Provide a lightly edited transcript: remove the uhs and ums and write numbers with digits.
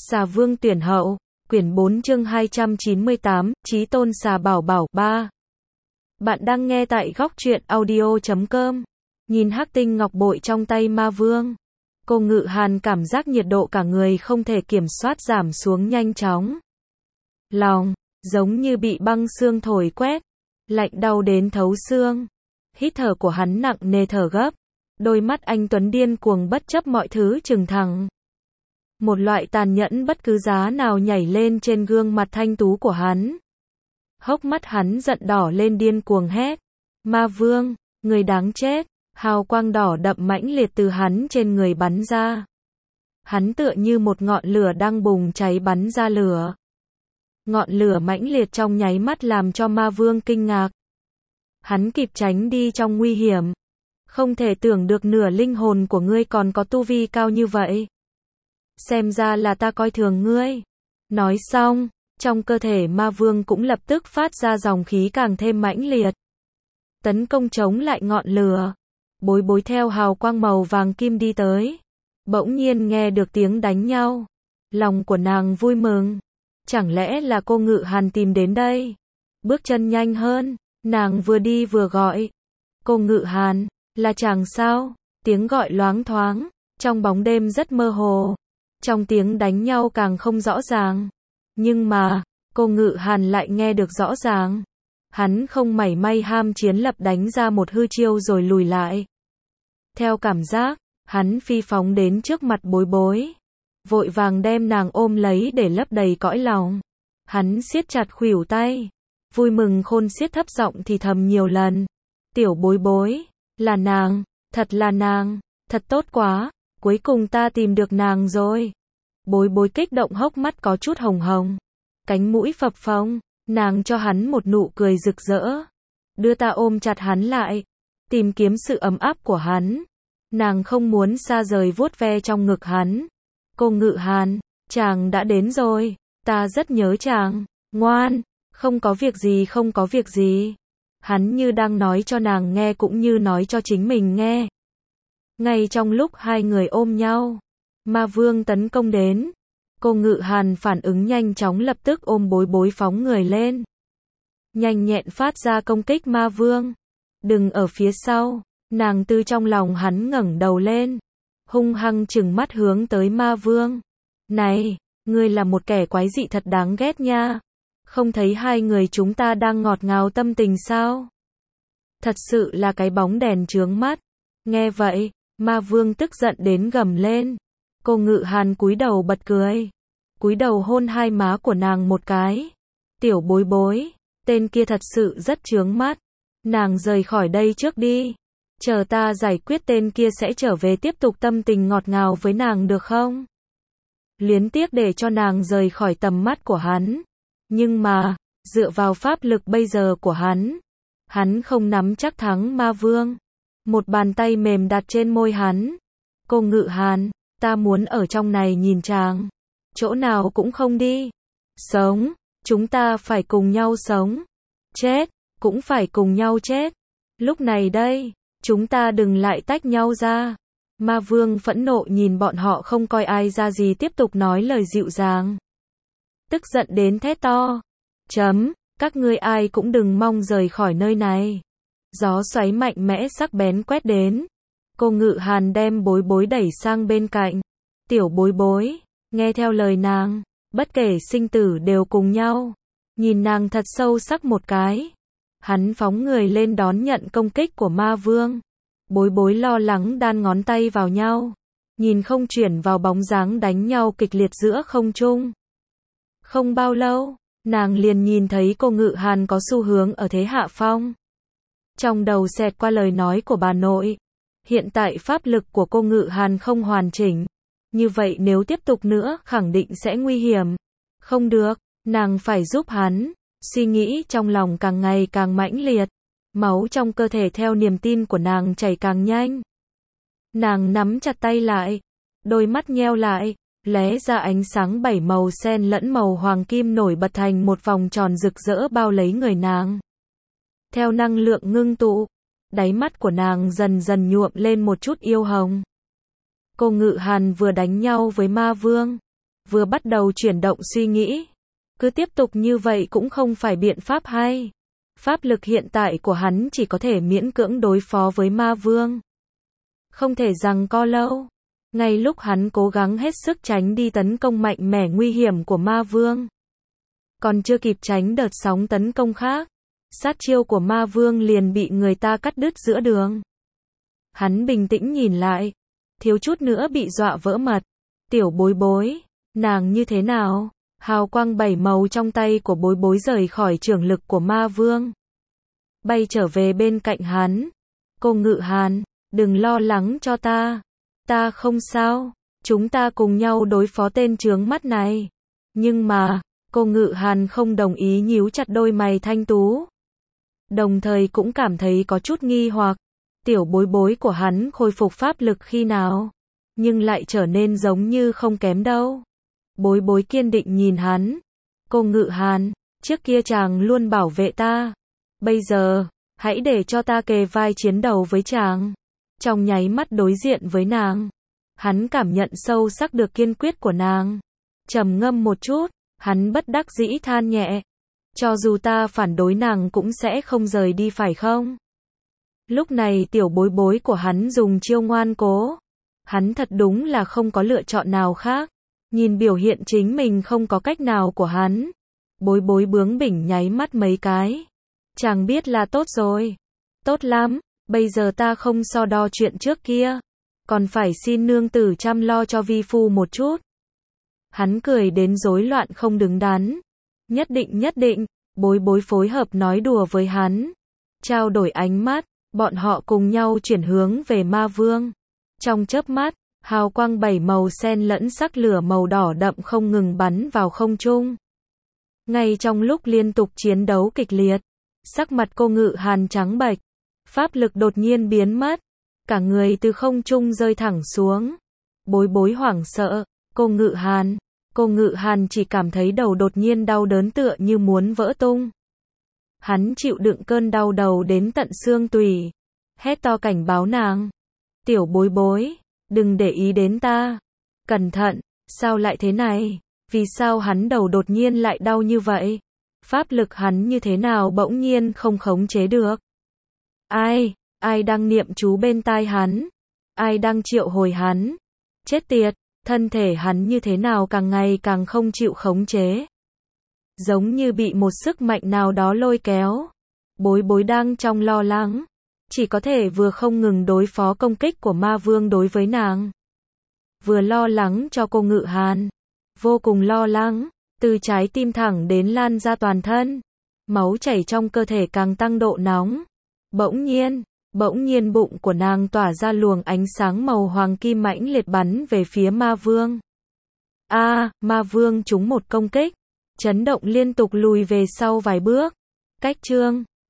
Xà Vương tuyển hậu, quyển 4 chương 298, Chí Tôn Xà Bảo Bảo 3. Bạn đang nghe tại góc truyện audio.com. Nhìn hắc tinh ngọc bội trong tay ma vương, Cô Ngự Hàn cảm giác nhiệt độ cả người không thể kiểm soát giảm xuống nhanh chóng. Lòng, giống như bị băng xương thổi quét, lạnh đau đến thấu xương. Hít thở của hắn nặng nề thở gấp, đôi mắt anh tuấn điên cuồng bất chấp mọi thứ trừng thẳng. Một loại tàn nhẫn bất cứ giá nào nhảy lên trên gương mặt thanh tú của hắn. Hốc mắt hắn giận đỏ lên điên cuồng hét. Ma vương, người đáng chết. Hào quang đỏ đậm mãnh liệt từ hắn trên người bắn ra. Hắn tựa như một ngọn lửa đang bùng cháy bắn ra lửa. Ngọn lửa mãnh liệt trong nháy mắt làm cho ma vương kinh ngạc. Hắn kịp tránh đi trong nguy hiểm. Không thể tưởng được nửa linh hồn của ngươi còn có tu vi cao như vậy. Xem ra là ta coi thường ngươi. Nói xong, trong cơ thể ma vương cũng lập tức phát ra dòng khí càng thêm mãnh liệt. Tấn công chống lại ngọn lửa. Bối bối theo hào quang màu vàng kim đi tới. Bỗng nhiên nghe được tiếng đánh nhau. Lòng của nàng vui mừng. Chẳng lẽ là cô Ngự Hàn tìm đến đây? Bước chân nhanh hơn, nàng vừa đi vừa gọi. Cô Ngự Hàn, là chàng sao? Tiếng gọi loáng thoáng, trong bóng đêm rất mơ hồ. Trong tiếng đánh nhau càng không rõ ràng. Nhưng mà, cô Ngự Hàn lại nghe được rõ ràng. Hắn không mảy may ham chiến lập đánh ra một hư chiêu rồi lùi lại. Theo cảm giác, hắn phi phóng đến trước mặt bối bối. Vội vàng đem nàng ôm lấy để lấp đầy cõi lòng. Hắn siết chặt khuỷu tay. Vui mừng khôn xiết thấp giọng thì thầm nhiều lần. Tiểu bối bối, là nàng, thật là nàng, thật tốt quá, cuối cùng ta tìm được nàng rồi. Bối bối kích động hốc mắt có chút hồng hồng. Cánh mũi phập phồng, nàng cho hắn một nụ cười rực rỡ. Đưa ta ôm chặt hắn lại, tìm kiếm sự ấm áp của hắn. Nàng không muốn xa rời vuốt ve trong ngực hắn. Cô Ngự Hàn, chàng đã đến rồi, ta rất nhớ chàng, ngoan, không có việc gì không có việc gì. Hắn như đang nói cho nàng nghe cũng như nói cho chính mình nghe. Ngay trong lúc hai người ôm nhau, ma vương tấn công đến. Cô Ngự Hàn phản ứng nhanh chóng lập tức ôm bối bối phóng người lên. Nhanh nhẹn phát ra công kích ma vương. Đừng ở phía sau, nàng từ trong lòng hắn ngẩng đầu lên. Hung hăng trừng mắt hướng tới ma vương. Này, ngươi là một kẻ quái dị thật đáng ghét nha. Không thấy hai người chúng ta đang ngọt ngào tâm tình sao? Thật sự là cái bóng đèn chướng mắt. Nghe vậy, ma vương tức giận đến gầm lên. Cô Ngự Hàn cúi đầu bật cười. Cúi đầu hôn hai má của nàng một cái. Tiểu bối bối, tên kia thật sự rất chướng mắt. Nàng rời khỏi đây trước đi. Chờ ta giải quyết tên kia sẽ trở về tiếp tục tâm tình ngọt ngào với nàng được không? Luyến tiếc để cho nàng rời khỏi tầm mắt của hắn. Nhưng mà, dựa vào pháp lực bây giờ của hắn không nắm chắc thắng ma vương. Một bàn tay mềm đặt trên môi hắn. Cô Ngự Hàn, ta muốn ở trong này nhìn chàng. Chỗ nào cũng không đi. Sống, chúng ta phải cùng nhau sống. Chết, cũng phải cùng nhau chết. Lúc này đây, chúng ta đừng lại tách nhau ra. Ma vương phẫn nộ nhìn bọn họ không coi ai ra gì tiếp tục nói lời dịu dàng. Tức giận đến thét to. Các ngươi ai cũng đừng mong rời khỏi nơi này. Gió xoáy mạnh mẽ sắc bén quét đến. Cô Ngự Hàn đem bối bối đẩy sang bên cạnh. Tiểu bối bối, nghe theo lời nàng, bất kể sinh tử đều cùng nhau. Nhìn nàng thật sâu sắc một cái. Hắn phóng người lên đón nhận công kích của ma vương. Bối bối lo lắng đan ngón tay vào nhau. Nhìn không chuyển vào bóng dáng đánh nhau kịch liệt giữa không trung. Không bao lâu, nàng liền nhìn thấy cô Ngự Hàn có xu hướng ở thế hạ phong. Trong đầu xẹt qua lời nói của bà nội. Hiện tại pháp lực của cô Ngự Hàn không hoàn chỉnh. Như vậy nếu tiếp tục nữa khẳng định sẽ nguy hiểm. Không được, nàng phải giúp hắn. Suy nghĩ trong lòng càng ngày càng mãnh liệt. Máu trong cơ thể theo niềm tin của nàng chảy càng nhanh. Nàng nắm chặt tay lại. Đôi mắt nheo lại. Lóe ra ánh sáng bảy màu xen lẫn màu hoàng kim nổi bật thành một vòng tròn rực rỡ bao lấy người nàng. Theo năng lượng ngưng tụ, đáy mắt của nàng dần dần nhuộm lên một chút yêu hồng. Cô Ngự Hàn vừa đánh nhau với ma vương, vừa bắt đầu chuyển động suy nghĩ. Cứ tiếp tục như vậy cũng không phải biện pháp hay. Pháp lực hiện tại của hắn chỉ có thể miễn cưỡng đối phó với ma vương. Không thể giằng co lâu. Ngay lúc hắn cố gắng hết sức tránh đi tấn công mạnh mẽ nguy hiểm của ma vương. Còn chưa kịp tránh đợt sóng tấn công khác, sát chiêu của ma vương liền bị người ta cắt đứt giữa đường. Hắn bình tĩnh nhìn lại, thiếu chút nữa bị dọa vỡ mật. Tiểu Bối Bối, nàng như thế nào? Hào quang 7 màu trong tay của Bối Bối rời khỏi chưởng lực của ma vương, bay trở về bên cạnh hắn. Cô Ngự Hàn, đừng lo lắng cho ta. Ta không sao, chúng ta cùng nhau đối phó tên chướng mắt này. Nhưng mà, cô Ngự Hàn không đồng ý, nhíu chặt đôi mày thanh tú. Đồng thời cũng cảm thấy có chút nghi hoặc. Tiểu Bối Bối của hắn khôi phục pháp lực khi nào? Nhưng lại trở nên giống như không kém đâu. Bối Bối kiên định nhìn hắn. Cô Ngự Hàn, trước kia chàng luôn bảo vệ ta. Bây giờ, hãy để cho ta kề vai chiến đấu với chàng. Trong nháy mắt đối diện với nàng, hắn cảm nhận sâu sắc được kiên quyết của nàng. Trầm ngâm một chút, hắn bất đắc dĩ than nhẹ. Cho dù ta phản đối nàng cũng sẽ không rời đi phải không? Lúc này Tiểu Bối Bối của hắn dùng chiêu ngoan cố. Hắn thật đúng là không có lựa chọn nào khác. Nhìn biểu hiện chính mình không có cách nào của hắn, Bối Bối bướng bỉnh nháy mắt mấy cái. Chàng biết là tốt rồi. Tốt lắm, bây giờ ta không so đo chuyện trước kia. Còn phải xin nương tử chăm lo cho vi phu một chút. Hắn cười đến rối loạn không đứng đắn. Nhất định, Bối Bối phối hợp nói đùa với hắn. Trao đổi ánh mắt, bọn họ cùng nhau chuyển hướng về ma vương. Trong chớp mắt, hào quang 7 màu xen lẫn sắc lửa màu đỏ đậm không ngừng bắn vào không trung. Ngay trong lúc liên tục chiến đấu kịch liệt, sắc mặt cô Ngự Hàn trắng bệch, pháp lực đột nhiên biến mất, cả người từ không trung rơi thẳng xuống. Bối Bối hoảng sợ, cô Ngự Hàn chỉ cảm thấy đầu đột nhiên đau đớn tựa như muốn vỡ tung. Hắn chịu đựng cơn đau đầu đến tận xương tủy, hét to cảnh báo nàng. Tiểu Bối Bối, đừng để ý đến ta. Cẩn thận, sao lại thế này? Vì sao hắn đầu đột nhiên lại đau như vậy? Pháp lực hắn như thế nào bỗng nhiên không khống chế được? Ai đang niệm chú bên tai hắn? Ai đang triệu hồi hắn? Chết tiệt, thân thể hắn như thế nào càng ngày càng không chịu khống chế. Giống như bị một sức mạnh nào đó lôi kéo. Bối Bối đang trong lo lắng. Chỉ có thể vừa không ngừng đối phó công kích của ma vương đối với nàng. Vừa lo lắng cho cô Ngự Hàn. Vô cùng lo lắng, từ trái tim thẳng đến lan ra toàn thân. Máu chảy trong cơ thể càng tăng độ nóng. Bỗng nhiên bụng của nàng tỏa ra luồng ánh sáng màu hoàng kim mãnh liệt bắn về phía ma vương. Ma vương trúng một công kích, chấn động liên tục lùi về sau vài bước. Cách chương